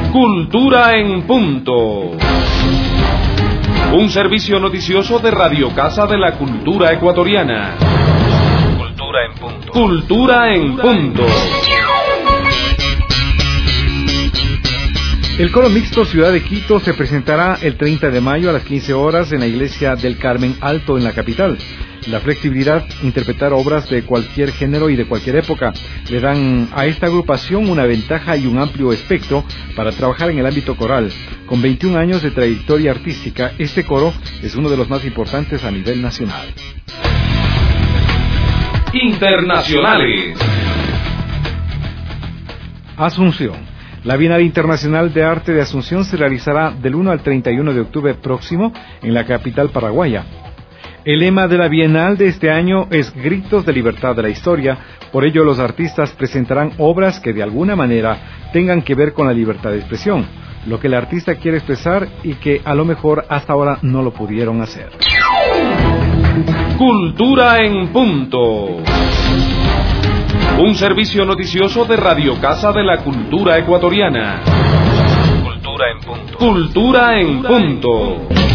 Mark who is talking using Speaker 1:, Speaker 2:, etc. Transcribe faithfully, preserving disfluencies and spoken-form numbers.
Speaker 1: Cultura en punto. Un servicio noticioso de Radio Casa de la Cultura Ecuatoriana.
Speaker 2: Cultura en punto.
Speaker 1: Cultura en punto.
Speaker 3: El coro mixto Ciudad de Quito se presentará el treinta de mayo a las quince horas en la iglesia del Carmen Alto en la capital. La flexibilidad, interpretar obras de cualquier género y de cualquier época, le dan a esta agrupación una ventaja y un amplio espectro para trabajar en el ámbito coral. Con veintiún años de trayectoria artística, este coro es uno de los más importantes a nivel nacional.
Speaker 1: Internacionales.
Speaker 3: Asunción. La Bienal Internacional de Arte de Asunción se realizará del uno al treinta y uno de octubre próximo en la capital paraguaya. El lema de la Bienal de este año es Gritos de Libertad de la Historia, por ello los artistas presentarán obras que de alguna manera tengan que ver con la libertad de expresión, lo que el artista quiere expresar y que a lo mejor hasta ahora no lo pudieron hacer.
Speaker 1: Cultura en punto. Un servicio noticioso de Radio Casa de la Cultura Ecuatoriana.
Speaker 2: Cultura en punto.
Speaker 1: Cultura en punto.